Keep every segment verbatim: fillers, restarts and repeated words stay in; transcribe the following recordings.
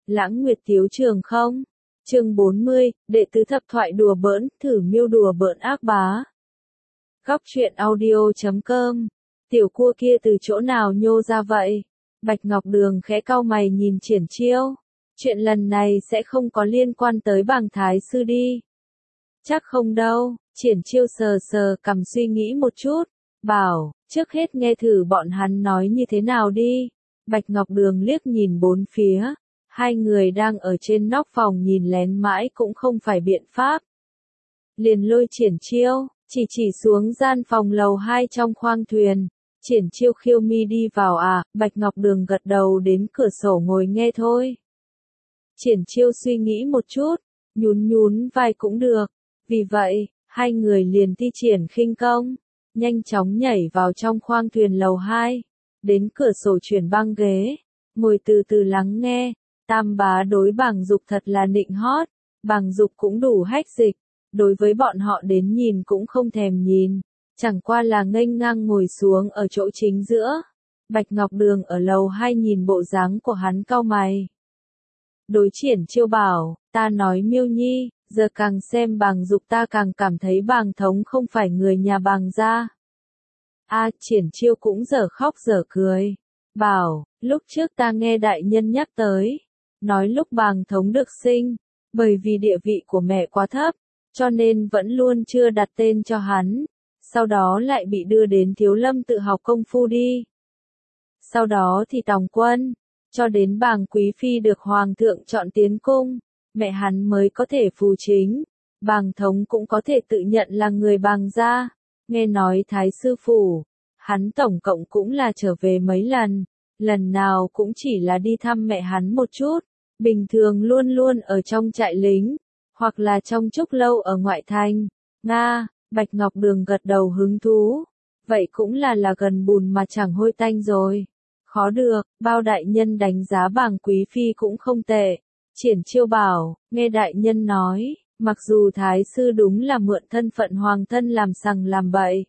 Lãng Nguyệt Tiếu Trường không? Chương bốn mươi, đệ tứ thập thoại đùa bỡn, thử miêu đùa bỡn ác bá. Góc truyện audio chấm com. Tiểu cua kia từ chỗ nào nhô ra vậy? Bạch Ngọc Đường khẽ cau mày nhìn Triển Chiêu. Chuyện lần này sẽ không có liên quan tới bàng thái sư đi. Chắc không đâu, Triển Chiêu sờ sờ cằm suy nghĩ một chút. Bảo, trước hết nghe thử bọn hắn nói như thế nào đi. Bạch Ngọc Đường liếc nhìn bốn phía. Hai người đang ở trên nóc phòng nhìn lén mãi cũng không phải biện pháp. Liền lôi Triển Chiêu, chỉ chỉ xuống gian phòng lầu hai trong khoang thuyền. Triển Chiêu khiêu mi đi vào à, Bạch Ngọc Đường gật đầu đến cửa sổ ngồi nghe thôi. Triển Chiêu suy nghĩ một chút, nhún nhún vai cũng được. Vì vậy, hai người liền thi triển khinh công, nhanh chóng nhảy vào trong khoang thuyền lầu hai. Đến cửa sổ chuyển băng ghế, ngồi từ từ lắng nghe. Tam bá đối Bàng Dục thật là nịnh hót, Bàng Dục cũng đủ hách dịch, đối với bọn họ đến nhìn cũng không thèm nhìn, chẳng qua là nghênh ngang ngồi xuống ở chỗ chính giữa. Bạch Ngọc Đường ở lầu hai nhìn bộ dáng của hắn cau mày. Đối Triển Chiêu bảo, ta nói Miêu Nhi, giờ càng xem Bàng Dục ta càng cảm thấy Bàng thống không phải người nhà Bàng gia. A à, Triển Chiêu cũng dở khóc dở cười, bảo, lúc trước ta nghe đại nhân nhắc tới. Nói lúc Bàng thống được sinh, bởi vì địa vị của mẹ quá thấp, cho nên vẫn luôn chưa đặt tên cho hắn, sau đó lại bị đưa đến Thiếu Lâm tự học công phu đi. Sau đó thì tòng quân, cho đến Bàng Quý Phi được Hoàng thượng chọn tiến cung, mẹ hắn mới có thể phù chính, Bàng thống cũng có thể tự nhận là người Bàng gia. Nghe nói Thái sư phủ, hắn tổng cộng cũng là trở về mấy lần, lần nào cũng chỉ là đi thăm mẹ hắn một chút. Bình thường luôn luôn ở trong trại lính, hoặc là trong trúc lâu ở ngoại thành. Nga, Bạch Ngọc Đường gật đầu hứng thú. Vậy cũng là là gần bùn mà chẳng hôi tanh rồi. Khó được, bao đại nhân đánh giá Bàng Quý Phi cũng không tệ. Triển Chiêu bảo, nghe đại nhân nói, mặc dù Thái sư đúng là mượn thân phận hoàng thân làm sằng làm bậy.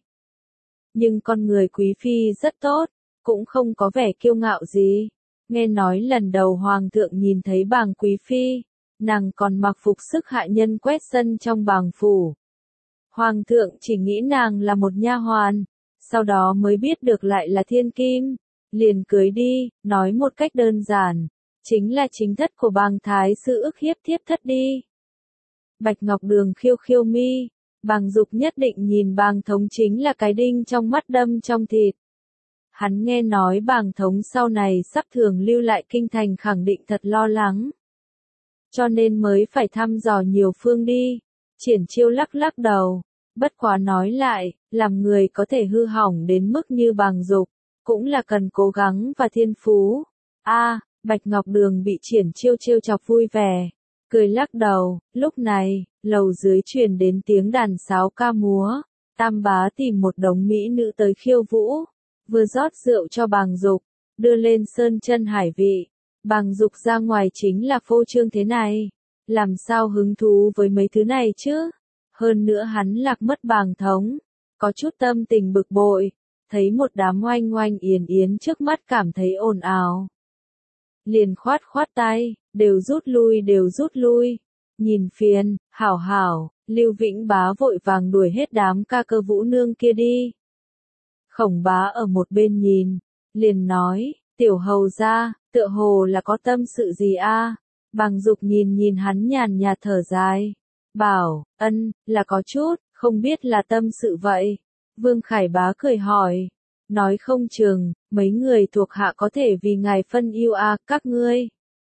Nhưng con người Quý Phi rất tốt, cũng không có vẻ kiêu ngạo gì. Nghe nói lần đầu Hoàng thượng nhìn thấy Bàng Quý Phi, nàng còn mặc phục sức hạ nhân quét sân trong Bàng phủ. Hoàng thượng chỉ nghĩ nàng là một nha hoàn, sau đó mới biết được lại là thiên kim, liền cưới đi, nói một cách đơn giản, chính là chính thất của Bàng thái sư ức hiếp thiếp thất đi. Bạch Ngọc Đường khiêu khiêu mi, Bàng Dục nhất định nhìn Bàng thống chính là cái đinh trong mắt đâm trong thịt. Hắn nghe nói Bàng thống sau này sắp thường lưu lại kinh thành khẳng định thật lo lắng. Cho nên mới phải thăm dò nhiều phương đi. Triển Chiêu lắc lắc đầu. Bất quá nói lại, làm người có thể hư hỏng đến mức như Bàng Dục, cũng là cần cố gắng và thiên phú. A, à, Bạch Ngọc Đường bị Triển Chiêu trêu chọc vui vẻ, cười lắc đầu. Lúc này, lầu dưới truyền đến tiếng đàn sáo ca múa. Tam bá tìm một đống mỹ nữ tới khiêu vũ. Vừa rót rượu cho Bàng Dục, đưa lên sơn chân hải vị. Bàng Dục ra ngoài chính là phô trương thế này. Làm sao hứng thú với mấy thứ này chứ? Hơn nữa hắn lạc mất Bàng thống. Có chút tâm tình bực bội. Thấy một đám oanh oanh yến yến trước mắt cảm thấy ồn ào. Liền khoát khoát tay, đều rút lui đều rút lui. Nhìn phiền, hảo hảo, Lưu Vĩnh Bá vội vàng đuổi hết đám ca cơ vũ nương kia đi. Khổng Bá ở một bên nhìn, liền nói, tiểu hầu gia, tựa hồ là có tâm sự gì a? À? Bàng Dục nhìn nhìn hắn nhàn nhạt thở dài, bảo, ân, là có chút, không biết là tâm sự vậy. Vương Khải Bá cười hỏi, nói không chừng, mấy người thuộc hạ có thể vì ngài phân yêu a, à, các ngươi.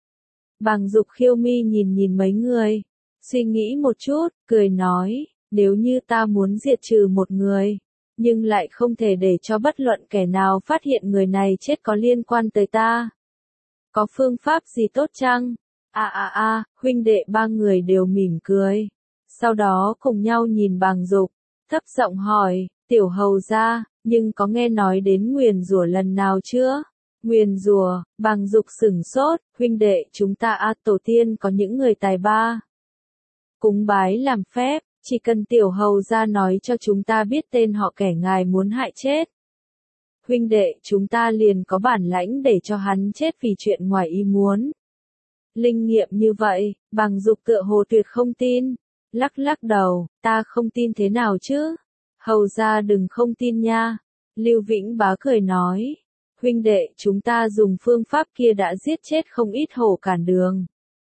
Bàng Dục khiêu mi nhìn nhìn mấy người, suy nghĩ một chút, cười nói, nếu như ta muốn diệt trừ một người, nhưng lại không thể để cho bất luận kẻ nào phát hiện người này chết có liên quan tới ta. Có phương pháp gì tốt chăng? A a a, huynh đệ ba người đều mỉm cười. Sau đó cùng nhau nhìn Bàng Dục, thấp giọng hỏi, tiểu hầu gia, nhưng có nghe nói đến nguyền rủa lần nào chưa? Nguyền rủa, Bàng Dục sửng sốt, huynh đệ chúng ta a tổ tiên có những người tài ba. Cúng bái làm phép. Chỉ cần tiểu hầu gia nói cho chúng ta biết tên họ kẻ ngài muốn hại chết. Huynh đệ chúng ta liền có bản lãnh để cho hắn chết vì chuyện ngoài ý muốn. Linh nghiệm như vậy, Bàng Dục tựa hồ tuyệt không tin. Lắc lắc đầu, ta không tin thế nào chứ? Hầu ra đừng không tin nha. Lưu Vĩnh Bá cười nói. Huynh đệ, chúng ta dùng phương pháp kia đã giết chết không ít hổ cản đường.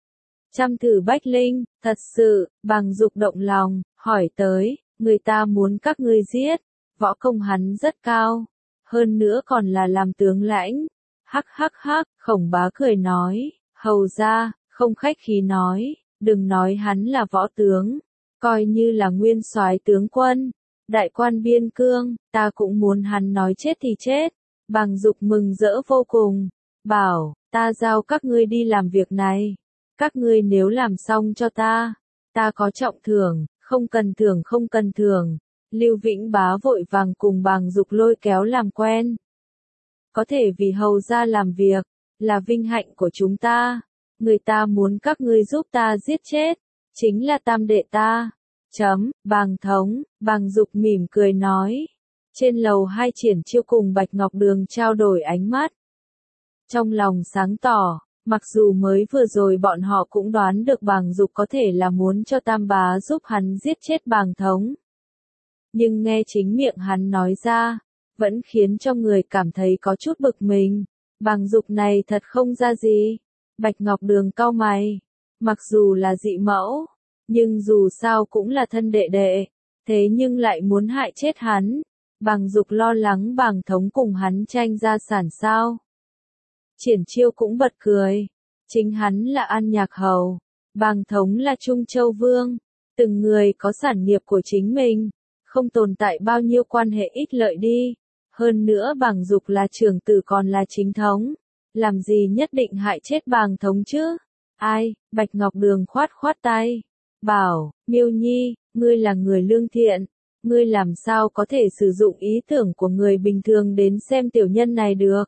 Trăm thử bách linh, thật sự, Bàng Dục động lòng, hỏi tới, người ta muốn các ngươi giết, võ công hắn rất cao, hơn nữa còn là làm tướng lãnh. Hắc hắc hắc, Khổng Bá cười nói, hầu ra, không khách khí nói, đừng nói hắn là võ tướng, coi như là nguyên soái tướng quân, đại quan biên cương, ta cũng muốn hắn nói chết thì chết. Bàng Dục mừng rỡ vô cùng, bảo, ta giao các ngươi đi làm việc này. Các ngươi nếu làm xong cho ta, ta có trọng thưởng, không cần thưởng không cần thưởng. Lưu Vĩnh Bá vội vàng cùng Bàng Dục lôi kéo làm quen. Có thể vì hầu ra làm việc, là vinh hạnh của chúng ta. Người ta muốn các ngươi giúp ta giết chết, chính là tam đệ ta. Chấm, Bàng thống, Bàng Dục mỉm cười nói. Trên lầu hai Triển Chiêu cùng Bạch Ngọc Đường trao đổi ánh mắt. Trong lòng sáng tỏ. Mặc dù mới vừa rồi bọn họ cũng đoán được Bàng Dục có thể là muốn cho Tam Bá giúp hắn giết chết Bàng thống. Nhưng nghe chính miệng hắn nói ra, vẫn khiến cho người cảm thấy có chút bực mình. Bàng Dục này thật không ra gì. Bạch Ngọc Đường cau mày. Mặc dù là dị mẫu, nhưng dù sao cũng là thân đệ đệ. Thế nhưng lại muốn hại chết hắn. Bàng Dục lo lắng Bàng thống cùng hắn tranh gia sản sao. Triển Chiêu cũng bật cười. Chính hắn là An Nhạc Hầu, Bàng thống là Trung Châu Vương. Từng người có sản nghiệp của chính mình, không tồn tại bao nhiêu quan hệ ích lợi đi. Hơn nữa Bàng Dục là trưởng tử còn là chính thống. Làm gì nhất định hại chết Bàng thống chứ? Ai? Bạch Ngọc Đường khoát khoát tay. Bảo, Miêu Nhi, ngươi là người lương thiện. Ngươi làm sao có thể sử dụng ý tưởng của người bình thường đến xem tiểu nhân này được?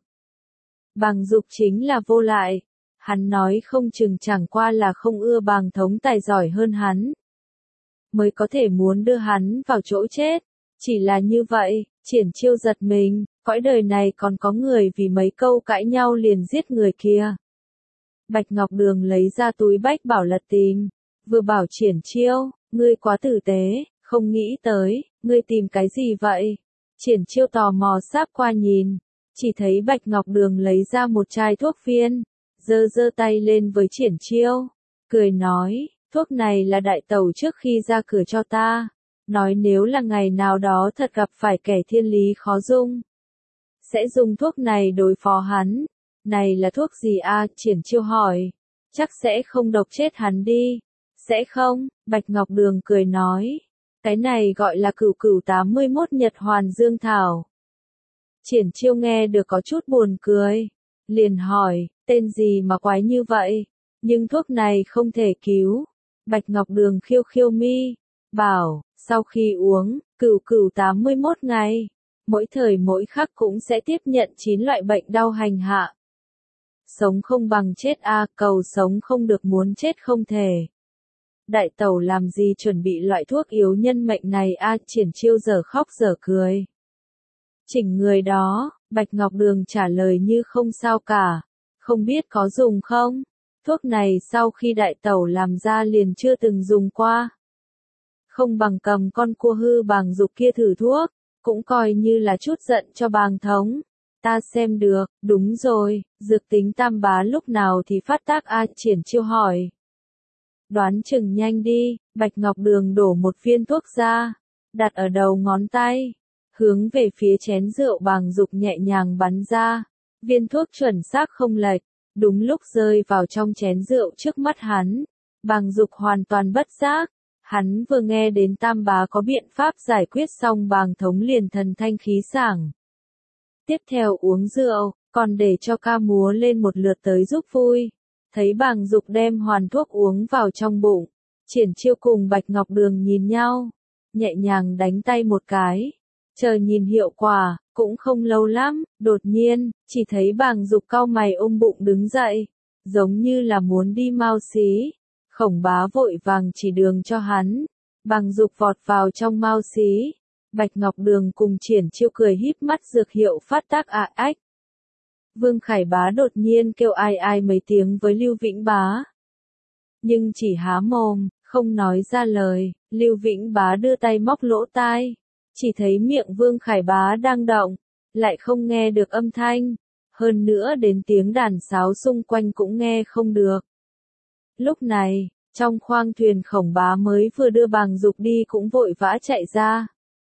Bàng Dục chính là vô lại. Hắn nói không chừng chẳng qua là không ưa Bàng thống tài giỏi hơn hắn. Mới có thể muốn đưa hắn vào chỗ chết. Chỉ là như vậy, Triển Chiêu giật mình, cõi đời này còn có người vì mấy câu cãi nhau liền giết người kia. Bạch Ngọc Đường lấy ra túi bách bảo lật tìm, vừa bảo Triển Chiêu, ngươi quá tử tế, không nghĩ tới, ngươi tìm cái gì vậy? Triển Chiêu tò mò sáp qua nhìn, chỉ thấy Bạch Ngọc Đường lấy ra một chai thuốc viên, giơ giơ tay lên với Triển Chiêu, cười nói, thuốc này là đại tẩu trước khi ra cửa cho ta, nói nếu là ngày nào đó thật gặp phải kẻ thiên lý khó dung, sẽ dùng thuốc này đối phó hắn. Này là thuốc gì a? Triển Chiêu hỏi. Chắc sẽ không độc chết hắn đi. Sẽ không, Bạch Ngọc Đường cười nói. Cái này gọi là cửu cửu tám mươi mốt Nhật Hoàn Dương Thảo. Triển Chiêu nghe được có chút buồn cười. Liền hỏi, tên gì mà quái như vậy? Nhưng thuốc này không thể cứu. Bạch Ngọc Đường khiêu khiêu mi. Bảo, sau khi uống, cửu cửu tám mươi mốt ngày. Mỗi thời mỗi khắc cũng sẽ tiếp nhận chín loại bệnh đau hành hạ. Sống không bằng chết a, cầu sống không được muốn chết không thể. Đại tẩu làm gì chuẩn bị loại thuốc yếu nhân mệnh này a? Triển Chiêu giờ khóc giờ cười. Chỉnh người đó, Bạch Ngọc Đường trả lời như không sao cả. Không biết có dùng không? Thuốc này sau khi đại tẩu làm ra liền chưa từng dùng qua. Không bằng cầm con cua hư Bàng Dục kia thử thuốc, cũng coi như là chút giận cho Bàng thống. Ta xem được, đúng rồi, dược tính Tam Bá lúc nào thì phát tác a? Triển Chiêu hỏi. Đoán chừng nhanh đi. Bạch Ngọc Đường đổ một viên thuốc ra, đặt ở đầu ngón tay, hướng về phía chén rượu Bàng Dục nhẹ nhàng bắn ra. Viên thuốc chuẩn xác không lệch, đúng lúc rơi vào trong chén rượu trước mắt hắn. Bàng Dục hoàn toàn bất giác. Hắn vừa nghe đến Tam Bá có biện pháp giải quyết xong Bàng thống liền thần thanh khí sảng. Tiếp theo uống rượu, còn để cho ca múa lên một lượt tới giúp vui. Thấy Bàng Dục đem hoàn thuốc uống vào trong bụng, Triển Chiêu cùng Bạch Ngọc Đường nhìn nhau, nhẹ nhàng đánh tay một cái, chờ nhìn hiệu quả, cũng không lâu lắm, đột nhiên, chỉ thấy Bàng Dục cau mày ôm bụng đứng dậy, giống như là muốn đi mau xí. Khổng Bá vội vàng chỉ đường cho hắn, Bàng Dục vọt vào trong mau xí. Bạch Ngọc Đường cùng Triển Chiêu cười híp mắt dược hiệu phát tác ạ ách. Vương Khải Bá đột nhiên kêu ai ai mấy tiếng với Lưu Vĩnh Bá. Nhưng chỉ há mồm, không nói ra lời, Lưu Vĩnh Bá đưa tay móc lỗ tai. Chỉ thấy miệng Vương Khải Bá đang động, lại không nghe được âm thanh. Hơn nữa đến tiếng đàn sáo xung quanh cũng nghe không được. Lúc này, trong khoang thuyền Khổng Bá mới vừa đưa Bàng Dục đi cũng vội vã chạy ra.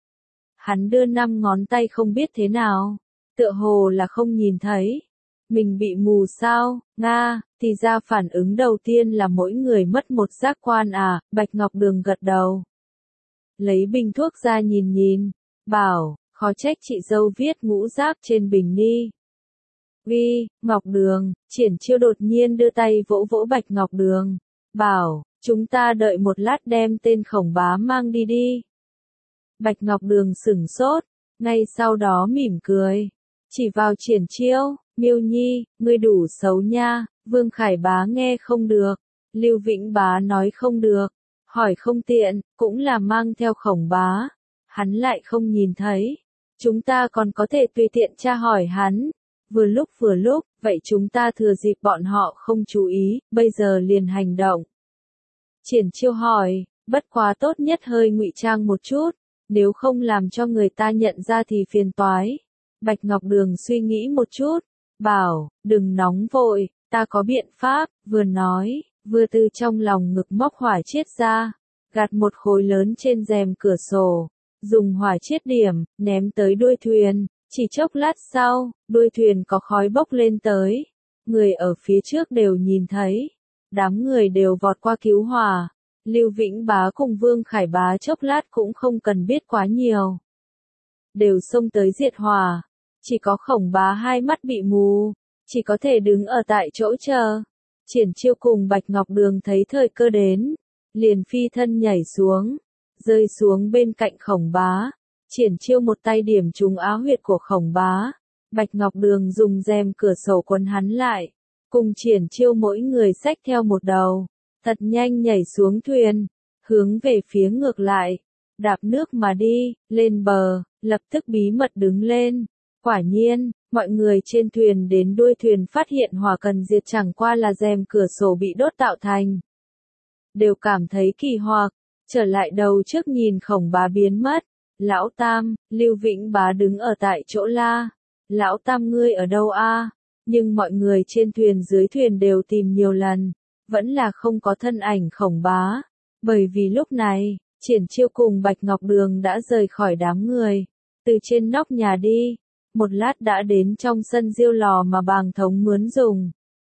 Hắn đưa năm ngón tay không biết thế nào, tựa hồ là không nhìn thấy. Mình bị mù sao, Nga, thì ra phản ứng đầu tiên là mỗi người mất một giác quan à, Bạch Ngọc Đường gật đầu. Lấy bình thuốc ra nhìn nhìn, bảo, khó trách chị dâu viết ngũ giáp trên bình ni. Vi, Ngọc Đường, Triển Chiêu đột nhiên đưa tay vỗ vỗ Bạch Ngọc Đường, bảo, chúng ta đợi một lát đem tên Khổng Bá mang đi đi. Bạch Ngọc Đường sửng sốt, ngay sau đó mỉm cười, chỉ vào Triển Chiêu, Miêu Nhi, ngươi đủ xấu nha. Vương Khải Bá nghe không được, Lưu Vĩnh Bá nói không được, hỏi không tiện, cũng là mang theo Khổng Bá. Hắn lại không nhìn thấy, chúng ta còn có thể tùy tiện tra hỏi hắn. Vừa lúc vừa lúc, vậy chúng ta thừa dịp bọn họ không chú ý, bây giờ liền hành động. Triển Chiêu hỏi, bất quá tốt nhất hơi ngụy trang một chút, nếu không làm cho người ta nhận ra thì phiền toái. Bạch Ngọc Đường suy nghĩ một chút, bảo, đừng nóng vội, ta có biện pháp, vừa nói, vừa từ trong lòng ngực móc hỏa chiết ra, gạt một khối lớn trên rèm cửa sổ, dùng hỏa chiết điểm, ném tới đuôi thuyền. Chỉ chốc lát sau, đuôi thuyền có khói bốc lên tới. Người ở phía trước đều nhìn thấy. Đám người đều vọt qua cứu hỏa. Lưu Vĩnh Bá cùng Vương Khải Bá chốc lát cũng không cần biết quá nhiều. Đều xông tới diệt hỏa. Chỉ có Khổng Bá hai mắt bị mù. Chỉ có thể đứng ở tại chỗ chờ. Triển Chiêu cùng Bạch Ngọc Đường thấy thời cơ đến. Liền phi thân nhảy xuống. Rơi xuống bên cạnh Khổng Bá. Triển Chiêu một tay điểm trúng áo huyệt của Khổng Bá. Bạch Ngọc Đường dùng rèm cửa sổ quấn hắn lại. Cùng Triển Chiêu mỗi người xách theo một đầu. Thật nhanh nhảy xuống thuyền. Hướng về phía ngược lại. Đạp nước mà đi, lên bờ, lập tức bí mật đứng lên. Quả nhiên, mọi người trên thuyền đến đuôi thuyền phát hiện hỏa cần diệt chẳng qua là rèm cửa sổ bị đốt tạo thành. Đều cảm thấy kỳ hoặc, trở lại đầu trước nhìn Khổng Bá biến mất. Lão Tam, Lưu Vĩnh Bá đứng ở tại chỗ la. Lão Tam ngươi ở đâu a? Nhưng mọi người trên thuyền dưới thuyền đều tìm nhiều lần. Vẫn là không có thân ảnh Khổng Bá. Bởi vì lúc này, Triển Chiêu cùng Bạch Ngọc Đường đã rời khỏi đám người. Từ trên nóc nhà đi. Một lát đã đến trong sân diêu lò mà Bàng Thống mướn dùng.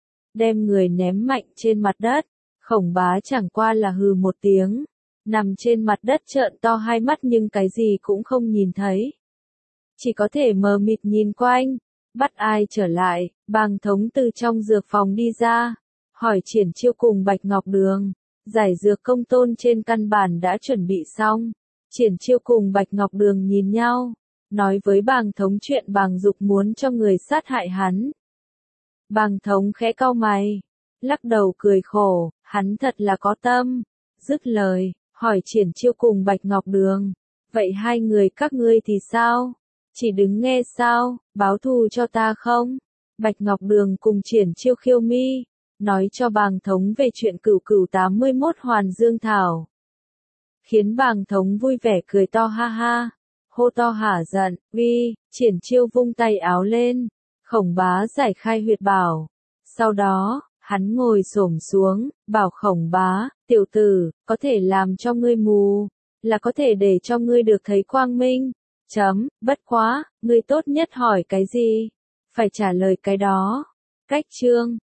Đem người ném mạnh trên mặt đất. Khổng Bá chẳng qua là hừ một tiếng. Nằm trên mặt đất trợn to hai mắt nhưng cái gì cũng không nhìn thấy. Chỉ có thể mờ mịt nhìn quanh. Bắt ai trở lại, Bàng Thống từ trong dược phòng đi ra. Hỏi Triển Chiêu cùng Bạch Ngọc Đường. Giải dược công tôn trên căn bản đã chuẩn bị xong. Triển Chiêu cùng Bạch Ngọc Đường nhìn nhau. Nói với Bàng Thống chuyện Bàng Dục muốn cho người sát hại hắn. Bàng Thống khẽ cau mày. Lắc đầu cười khổ, hắn thật là có tâm. Dứt lời. Hỏi Triển Chiêu cùng Bạch Ngọc Đường. Vậy hai người các ngươi thì sao? Chỉ đứng nghe sao, báo thù cho ta không? Bạch Ngọc Đường cùng Triển Chiêu khiêu mi. Nói cho Bàng Thống về chuyện cửu cửu tám mươi mốt Hoàn Dương Thảo. Khiến Bàng Thống vui vẻ cười to ha ha. Hô to hả giận, uy, Triển Chiêu vung tay áo lên. Khổng Bá giải khai huyệt bảo. Sau đó, hắn ngồi xổm xuống, bảo Khổng Bá, tiểu tử, có thể làm cho ngươi mù, là có thể để cho ngươi được thấy quang minh. Chấm, bất quá, ngươi tốt nhất hỏi cái gì? Phải trả lời cái đó. Cách chương.